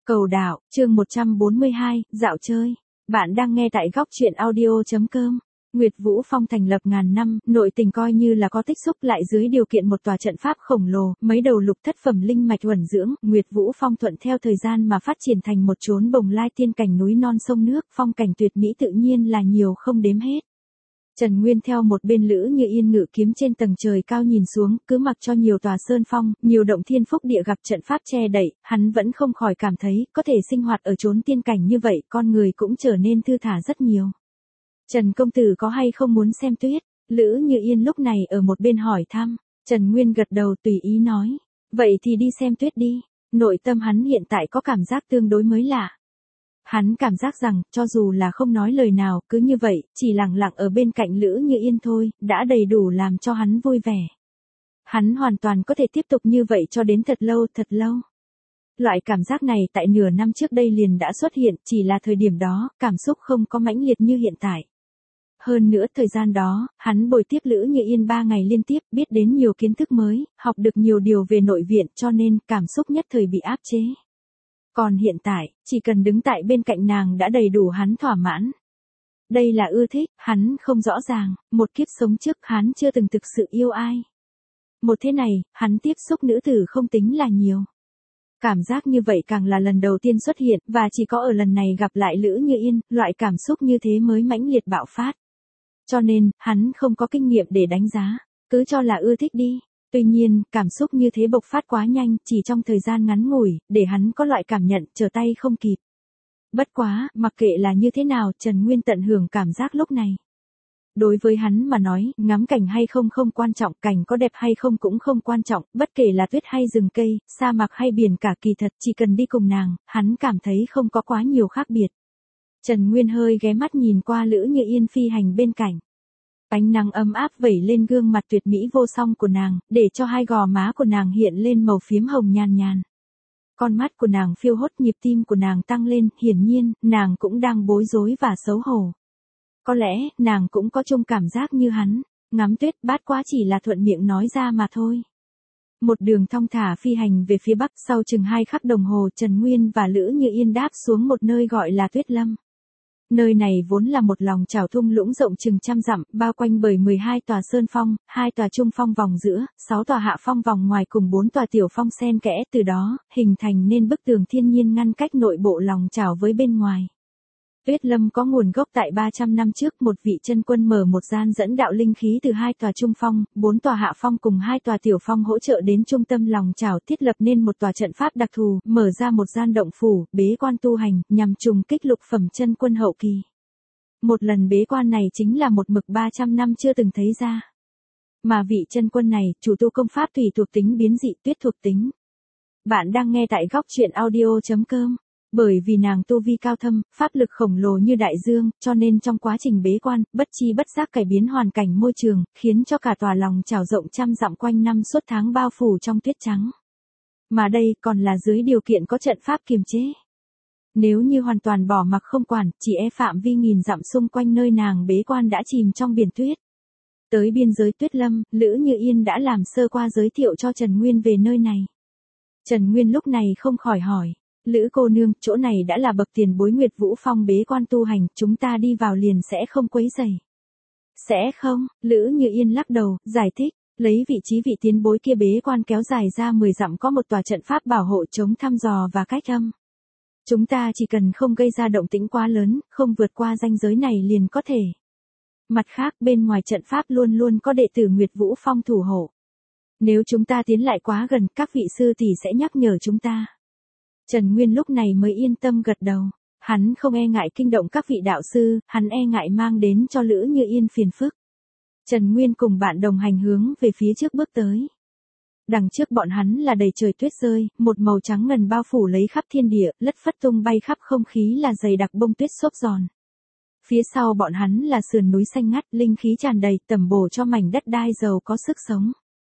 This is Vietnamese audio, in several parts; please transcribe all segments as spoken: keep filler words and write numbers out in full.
Cầu đảo, chương một trăm bốn mươi hai, dạo chơi. Bạn đang nghe tại góc truyện audio.com. Nguyệt Vũ Phong thành lập ngàn năm, nội tình coi như là có tích xúc lại dưới điều kiện một tòa trận pháp khổng lồ, mấy đầu lục thất phẩm linh mạch uẩn dưỡng, Nguyệt Vũ Phong thuận theo thời gian mà phát triển thành một chốn bồng lai tiên cảnh núi non sông nước, phong cảnh tuyệt mỹ tự nhiên là nhiều không đếm hết. Trần Nguyên theo một bên Lữ Như Yên ngự kiếm trên tầng trời cao nhìn xuống, cứ mặc cho nhiều tòa sơn phong, nhiều động thiên phúc địa gặp trận pháp che đậy, hắn vẫn không khỏi cảm thấy, có thể sinh hoạt ở chốn tiên cảnh như vậy, con người cũng trở nên thư thả rất nhiều. Trần công tử có hay không muốn xem tuyết? Lữ Như Yên lúc này ở một bên hỏi thăm, Trần Nguyên gật đầu tùy ý nói, vậy thì đi xem tuyết đi. Nội tâm hắn hiện tại có cảm giác tương đối mới lạ. Hắn cảm giác rằng, cho dù là không nói lời nào, cứ như vậy, chỉ lặng lặng ở bên cạnh Lữ Như Yên thôi, đã đầy đủ làm cho hắn vui vẻ. Hắn hoàn toàn có thể tiếp tục như vậy cho đến thật lâu, thật lâu. Loại cảm giác này tại nửa năm trước đây liền đã xuất hiện, chỉ là thời điểm đó, cảm xúc không có mãnh liệt như hiện tại. Hơn nữa thời gian đó, hắn bồi tiếp Lữ Như Yên ba ngày liên tiếp, biết đến nhiều kiến thức mới, học được nhiều điều về nội viện, cho nên cảm xúc nhất thời bị áp chế. Còn hiện tại, chỉ cần đứng tại bên cạnh nàng đã đầy đủ hắn thỏa mãn. Đây là ưa thích, hắn không rõ ràng, một kiếp sống trước hắn chưa từng thực sự yêu ai. Một thế này, hắn tiếp xúc nữ tử không tính là nhiều. Cảm giác như vậy càng là lần đầu tiên xuất hiện, và chỉ có ở lần này gặp lại Lữ Như Yên, loại cảm xúc như thế mới mãnh liệt bạo phát. Cho nên, hắn không có kinh nghiệm để đánh giá, cứ cho là ưa thích đi. Tuy nhiên, cảm xúc như thế bộc phát quá nhanh, chỉ trong thời gian ngắn ngủi, để hắn có loại cảm nhận, trở tay không kịp. Bất quá, mặc kệ là như thế nào, Trần Nguyên tận hưởng cảm giác lúc này. Đối với hắn mà nói, ngắm cảnh hay không không quan trọng, cảnh có đẹp hay không cũng không quan trọng, bất kể là tuyết hay rừng cây, sa mạc hay biển cả kỳ thật, chỉ cần đi cùng nàng, hắn cảm thấy không có quá nhiều khác biệt. Trần Nguyên hơi ghé mắt nhìn qua Lữ Như Yên phi hành bên cạnh. Ánh nắng ấm áp vẩy lên gương mặt tuyệt mỹ vô song của nàng, để cho hai gò má của nàng hiện lên màu phiếm hồng nhàn nhàn. Con mắt của nàng phiêu hốt, nhịp tim của nàng tăng lên, hiển nhiên, nàng cũng đang bối rối và xấu hổ. Có lẽ, nàng cũng có chung cảm giác như hắn, ngắm tuyết bát quá chỉ là thuận miệng nói ra mà thôi. Một đường thong thả phi hành về phía bắc, sau chừng hai khắc đồng hồ, Trần Nguyên và Lữ Như Yên đáp xuống một nơi gọi là Tuyết Lâm. Nơi này vốn là một lòng chảo thung lũng rộng chừng trăm dặm, bao quanh bởi mười hai tòa sơn phong, hai tòa trung phong vòng giữa, sáu tòa hạ phong vòng ngoài cùng bốn tòa tiểu phong xen kẽ, từ đó, hình thành nên bức tường thiên nhiên ngăn cách nội bộ lòng chảo với bên ngoài. Tuyết Lâm có nguồn gốc tại ba trăm năm trước, một vị chân quân mở một gian dẫn đạo linh khí từ hai tòa trung phong, bốn tòa hạ phong cùng hai tòa tiểu phong hỗ trợ đến trung tâm lòng chảo, thiết lập nên một tòa trận pháp đặc thù, mở ra một gian động phủ, bế quan tu hành, nhằm trùng kích lục phẩm chân quân hậu kỳ. Một lần bế quan này chính là một mực ba trăm năm chưa từng thấy ra. Mà vị chân quân này, chủ tu công pháp thủy thuộc tính biến dị, tuyết thuộc tính. Bạn đang nghe tại góc truyện audio.com. Bởi vì nàng tu vi cao thâm, pháp lực khổng lồ như đại dương, cho nên trong quá trình bế quan, bất chi bất giác cải biến hoàn cảnh môi trường, khiến cho cả tòa lòng chảo rộng trăm dặm quanh năm suốt tháng bao phủ trong tuyết trắng. Mà đây còn là dưới điều kiện có trận pháp kiềm chế. Nếu như hoàn toàn bỏ mặc không quản, chỉ e phạm vi nghìn dặm xung quanh nơi nàng bế quan đã chìm trong biển tuyết. Tới biên giới Tuyết Lâm, Lữ Như Yên đã làm sơ qua giới thiệu cho Trần Nguyên về nơi này. Trần Nguyên lúc này không khỏi hỏi. Lữ cô nương, chỗ này đã là bậc tiền bối Nguyệt Vũ Phong bế quan tu hành, chúng ta đi vào liền sẽ không quấy rầy. Sẽ không, Lữ Như Yên lắc đầu, giải thích, lấy vị trí vị tiền bối kia bế quan kéo dài ra mười dặm có một tòa trận pháp bảo hộ chống thăm dò và cách âm. Chúng ta chỉ cần không gây ra động tĩnh quá lớn, không vượt qua ranh giới này liền có thể. Mặt khác, bên ngoài trận pháp luôn luôn có đệ tử Nguyệt Vũ Phong thủ hộ. Nếu chúng ta tiến lại quá gần, các vị sư tỷ sẽ nhắc nhở chúng ta. Trần Nguyên lúc này mới yên tâm gật đầu. Hắn không e ngại kinh động các vị đạo sư, hắn e ngại mang đến cho Lữ Như Yên phiền phức. Trần Nguyên cùng bạn đồng hành hướng về phía trước bước tới. Đằng trước bọn hắn là đầy trời tuyết rơi, một màu trắng ngần bao phủ lấy khắp thiên địa, lất phất tung bay khắp không khí là dày đặc bông tuyết xốp giòn. Phía sau bọn hắn là sườn núi xanh ngắt, linh khí tràn đầy, tẩm bổ cho mảnh đất đai giàu có sức sống.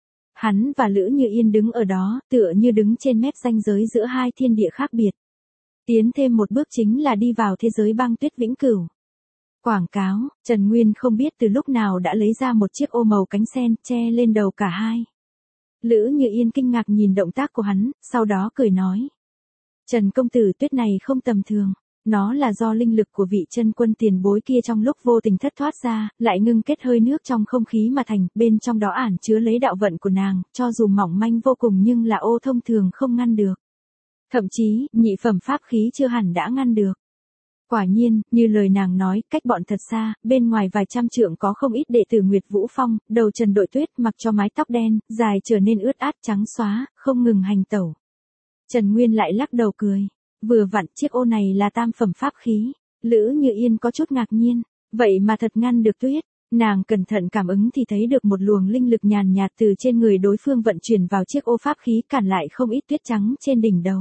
Hắn và Lữ Như Yên đứng ở đó, tựa như đứng trên mép ranh giới giữa hai thiên địa khác biệt. Tiến thêm một bước chính là đi vào thế giới băng tuyết vĩnh cửu. Quảng cáo, Trần Nguyên không biết từ lúc nào đã lấy ra một chiếc ô màu cánh sen, che lên đầu cả hai. Lữ Như Yên kinh ngạc nhìn động tác của hắn, sau đó cười nói. Trần công tử, tuyết này không tầm thường. Nó là do linh lực của vị chân quân tiền bối kia trong lúc vô tình thất thoát ra, lại ngưng kết hơi nước trong không khí mà thành, bên trong đó ẩn chứa lấy đạo vận của nàng, cho dù mỏng manh vô cùng nhưng là ô thông thường không ngăn được. Thậm chí, nhị phẩm pháp khí chưa hẳn đã ngăn được. Quả nhiên, như lời nàng nói, cách bọn thật xa, bên ngoài vài trăm trượng có không ít đệ tử Nguyệt Vũ Phong, đầu Trần đội tuyết mặc cho mái tóc đen, dài trở nên ướt át trắng xóa, không ngừng hành tẩu. Trần Nguyên lại lắc đầu cười. Vừa vặn chiếc ô này là tam phẩm pháp khí. Lữ Như Yên có chút ngạc nhiên. Vậy mà thật ngăn được tuyết. Nàng cẩn thận cảm ứng thì thấy được một luồng linh lực nhàn nhạt từ trên người đối phương vận chuyển vào chiếc ô pháp khí, cản lại không ít tuyết trắng trên đỉnh đầu.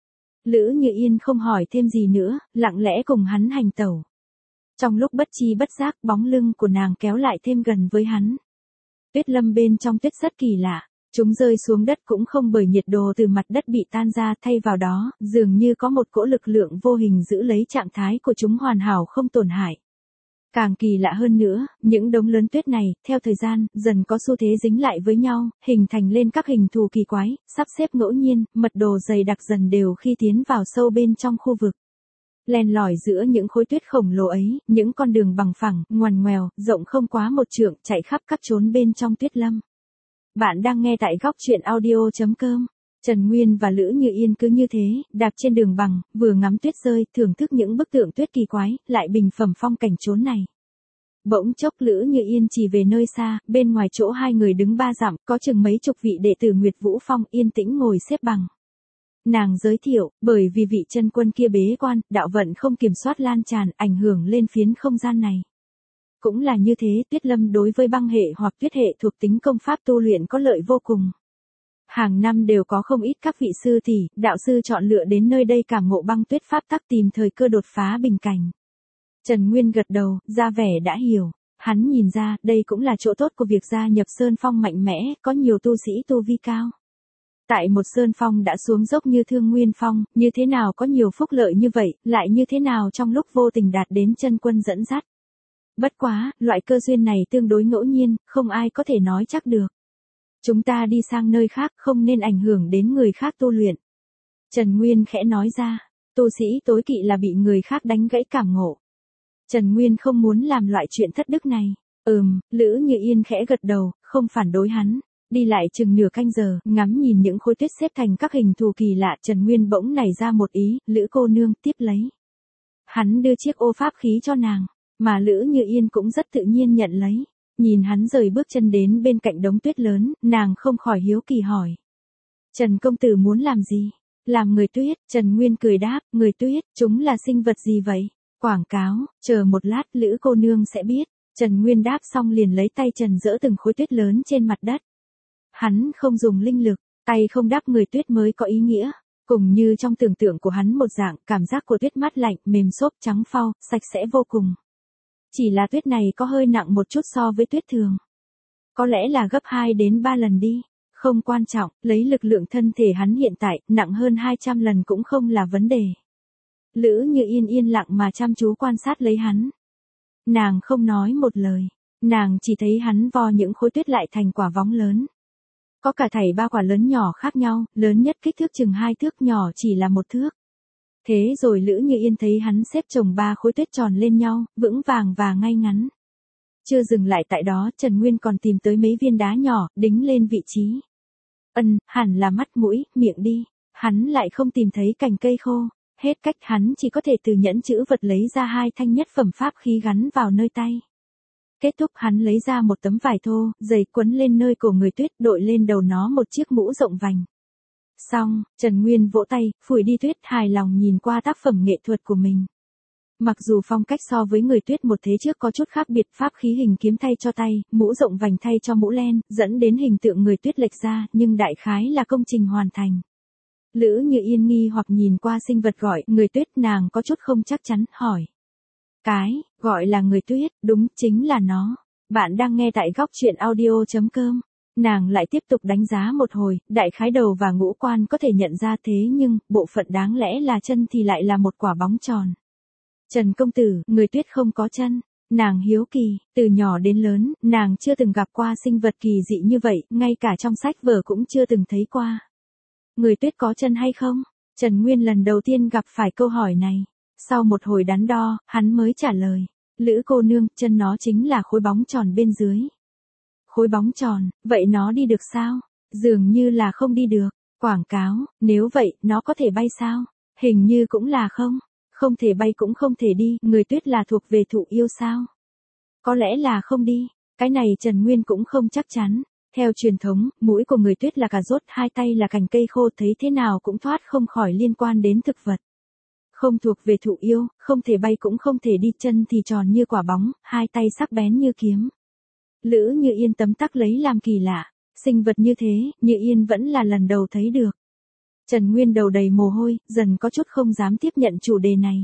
Lữ Như Yên không hỏi thêm gì nữa, lặng lẽ cùng hắn hành tẩu. Trong lúc bất chi bất giác, bóng lưng của nàng kéo lại thêm gần với hắn. Tuyết lâm bên trong tuyết rất kỳ lạ. Chúng rơi xuống đất cũng không bởi nhiệt độ từ mặt đất bị tan ra, thay vào đó, dường như có một cỗ lực lượng vô hình giữ lấy trạng thái của chúng hoàn hảo không tổn hại. Càng kỳ lạ hơn nữa, những đống lớn tuyết này, theo thời gian, dần có xu thế dính lại với nhau, hình thành lên các hình thù kỳ quái, sắp xếp ngẫu nhiên, mật độ dày đặc dần đều khi tiến vào sâu bên trong khu vực. Len lỏi giữa những khối tuyết khổng lồ ấy, những con đường bằng phẳng, ngoằn ngoèo, rộng không quá một trượng, chạy khắp các chốn bên trong tuyết lâm. Bạn đang nghe tại góc truyện audio chấm com. Trần Nguyên và Lữ Như Yên cứ như thế, đạp trên đường bằng, vừa ngắm tuyết rơi, thưởng thức những bức tượng tuyết kỳ quái, lại bình phẩm phong cảnh chốn này. Bỗng chốc Lữ Như Yên chỉ về nơi xa, bên ngoài chỗ hai người đứng ba dặm, có chừng mấy chục vị đệ tử Nguyệt Vũ Phong yên tĩnh ngồi xếp bằng. Nàng giới thiệu, bởi vì vị chân quân kia bế quan, đạo vận không kiểm soát lan tràn, ảnh hưởng lên phiến không gian này. Cũng là như thế, tuyết lâm đối với băng hệ hoặc tuyết hệ thuộc tính công pháp tu luyện có lợi vô cùng. Hàng năm đều có không ít các vị sư tỷ, đạo sư chọn lựa đến nơi đây cảm ngộ băng tuyết pháp tắc, tìm thời cơ đột phá bình cảnh. Trần Nguyên gật đầu, ra vẻ đã hiểu. Hắn nhìn ra, đây cũng là chỗ tốt của việc gia nhập Sơn Phong mạnh mẽ, có nhiều tu sĩ tu vi cao. Tại một Sơn Phong đã xuống dốc như Thương Nguyên Phong, như thế nào có nhiều phúc lợi như vậy, lại như thế nào trong lúc vô tình đạt đến chân quân dẫn dắt. Bất quá, loại cơ duyên này tương đối ngẫu nhiên, không ai có thể nói chắc được. Chúng ta đi sang nơi khác, không nên ảnh hưởng đến người khác tu luyện. Trần Nguyên khẽ nói ra, tu sĩ tối kỵ là bị người khác đánh gãy cảm ngộ. Trần Nguyên không muốn làm loại chuyện thất đức này. Ừm, Lữ Như Yên khẽ gật đầu, không phản đối hắn. Đi lại chừng nửa canh giờ, ngắm nhìn những khối tuyết xếp thành các hình thù kỳ lạ, Trần Nguyên bỗng nảy ra một ý, Lữ cô nương, tiếp lấy. Hắn đưa chiếc ô pháp khí cho nàng, mà Lữ Như Yên cũng rất tự nhiên nhận lấy. Nhìn hắn rời bước chân đến bên cạnh đống tuyết lớn, nàng không khỏi hiếu kỳ hỏi. Trần công tử muốn làm gì? Làm người tuyết, Trần Nguyên cười đáp, người tuyết, chúng là sinh vật gì vậy? Quảng cáo, chờ một lát, Lữ cô nương sẽ biết. Trần Nguyên đáp xong liền lấy tay trần dỡ từng khối tuyết lớn trên mặt đất. Hắn không dùng linh lực, tay không đắp người tuyết mới có ý nghĩa. Cùng như trong tưởng tượng của hắn một dạng, cảm giác của tuyết mát lạnh, mềm xốp, trắng phau, sạch sẽ vô cùng. Chỉ là tuyết này có hơi nặng một chút so với tuyết thường. Có lẽ là gấp hai đến ba lần đi. Không quan trọng, lấy lực lượng thân thể hắn hiện tại, nặng hơn hai trăm lần cũng không là vấn đề. Lữ Như Yên yên lặng mà chăm chú quan sát lấy hắn. Nàng không nói một lời. Nàng chỉ thấy hắn vo những khối tuyết lại thành quả võng lớn. Có cả thảy ba quả lớn nhỏ khác nhau, lớn nhất kích thước chừng hai thước, nhỏ chỉ là một thước. Thế rồi Lữ Như Yên thấy hắn xếp chồng ba khối tuyết tròn lên nhau, vững vàng và ngay ngắn. Chưa dừng lại tại đó, Trần Nguyên còn tìm tới mấy viên đá nhỏ, đính lên vị trí. Ân, hẳn là mắt mũi, miệng đi. Hắn lại không tìm thấy cành cây khô. Hết cách, hắn chỉ có thể từ nhẫn chữ vật lấy ra hai thanh nhất phẩm pháp khí gắn vào nơi tay. Kết thúc, hắn lấy ra một tấm vải thô, dày, quấn lên nơi cổ người tuyết, đội lên đầu nó một chiếc mũ rộng vành. Xong, Trần Nguyên vỗ tay, phủi đi tuyết, hài lòng nhìn qua tác phẩm nghệ thuật của mình. Mặc dù phong cách so với người tuyết một thế trước có chút khác biệt, pháp khí hình kiếm thay cho tay, mũ rộng vành thay cho mũ len, dẫn đến hình tượng người tuyết lệch ra, nhưng đại khái là công trình hoàn thành. Lữ Như Yên nghi hoặc nhìn qua sinh vật gọi người tuyết, nàng có chút không chắc chắn, hỏi. Cái, gọi là người tuyết, đúng, chính là nó. Bạn đang nghe tại góc truyện audio chấm com. Nàng lại tiếp tục đánh giá một hồi, đại khái đầu và ngũ quan có thể nhận ra, thế nhưng, bộ phận đáng lẽ là chân thì lại là một quả bóng tròn. Trần công tử, người tuyết không có chân. Nàng hiếu kỳ, từ nhỏ đến lớn, nàng chưa từng gặp qua sinh vật kỳ dị như vậy, ngay cả trong sách vở cũng chưa từng thấy qua. Người tuyết có chân hay không? Trần Nguyên lần đầu tiên gặp phải câu hỏi này. Sau một hồi đắn đo, hắn mới trả lời. Lữ cô nương, chân nó chính là khối bóng tròn bên dưới. Khối bóng tròn, vậy nó đi được sao? Dường như là không đi được. Quảng cáo, nếu vậy, nó có thể bay sao? Hình như cũng là không. Không thể bay cũng không thể đi, người tuyết là thuộc về thụ yêu sao? Có lẽ là không đi. Cái này Trần Nguyên cũng không chắc chắn. Theo truyền thống, mũi của người tuyết là cà rốt, hai tay là cành cây khô, thấy thế nào cũng thoát không khỏi liên quan đến thực vật. Không thuộc về thụ yêu, không thể bay cũng không thể đi, chân thì tròn như quả bóng, hai tay sắc bén như kiếm. Lữ Như Yên tấm tắc lấy làm kỳ lạ, sinh vật như thế, Như Yên vẫn là lần đầu thấy được. Trần Nguyên đầu đầy mồ hôi, dần có chút không dám tiếp nhận chủ đề này.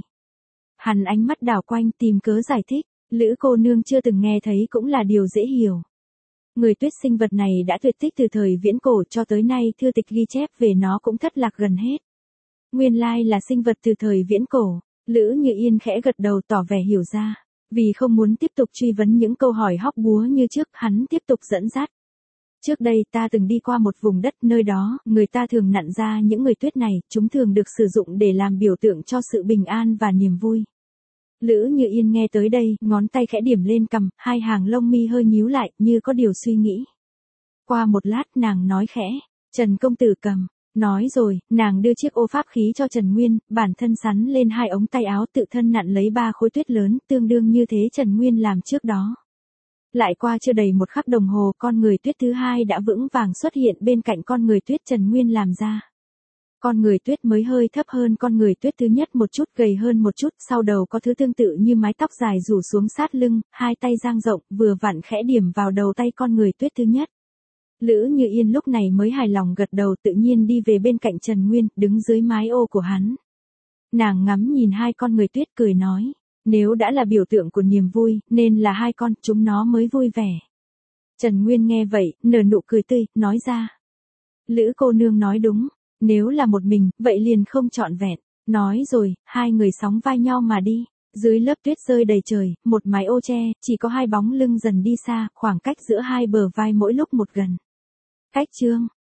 Hắn ánh mắt đảo quanh tìm cớ giải thích, Lữ cô nương chưa từng nghe thấy cũng là điều dễ hiểu. Người tuyết sinh vật này đã tuyệt tích từ thời viễn cổ cho tới nay, thư tịch ghi chép về nó cũng thất lạc gần hết. Nguyên lai là sinh vật từ thời viễn cổ. Lữ Như Yên khẽ gật đầu tỏ vẻ hiểu ra. Vì không muốn tiếp tục truy vấn những câu hỏi hóc búa như trước, hắn tiếp tục dẫn dắt. Trước đây ta từng đi qua một vùng đất, nơi đó, người ta thường nặn ra những người tuyết này, chúng thường được sử dụng để làm biểu tượng cho sự bình an và niềm vui. Lữ Như Yên nghe tới đây, ngón tay khẽ điểm lên cằm, hai hàng lông mi hơi nhíu lại, như có điều suy nghĩ. Qua một lát nàng nói khẽ, Trần công tử cầm. Nói rồi, nàng đưa chiếc ô pháp khí cho Trần Nguyên, bản thân sắn lên hai ống tay áo, tự thân nặn lấy ba khối tuyết lớn, tương đương như thế Trần Nguyên làm trước đó. Lại qua chưa đầy một khắc đồng hồ, con người tuyết thứ hai đã vững vàng xuất hiện bên cạnh con người tuyết Trần Nguyên làm ra. Con người tuyết mới hơi thấp hơn con người tuyết thứ nhất một chút, gầy hơn một chút, sau đầu có thứ tương tự như mái tóc dài rủ xuống sát lưng, hai tay dang rộng, vừa vặn khẽ điểm vào đầu tay con người tuyết thứ nhất. Lữ Như Yên lúc này mới hài lòng gật đầu, tự nhiên đi về bên cạnh Trần Nguyên, đứng dưới mái ô của hắn. Nàng ngắm nhìn hai con người tuyết cười nói, nếu đã là biểu tượng của niềm vui, nên là hai con, chúng nó mới vui vẻ. Trần Nguyên nghe vậy, nở nụ cười tươi, nói ra. Lữ cô nương nói đúng, nếu là một mình, vậy liền không trọn vẹn. Nói rồi, hai người sóng vai nhau mà đi. Dưới lớp tuyết rơi đầy trời, một mái ô tre, chỉ có hai bóng lưng dần đi xa, khoảng cách giữa hai bờ vai mỗi lúc một gần. Cách chương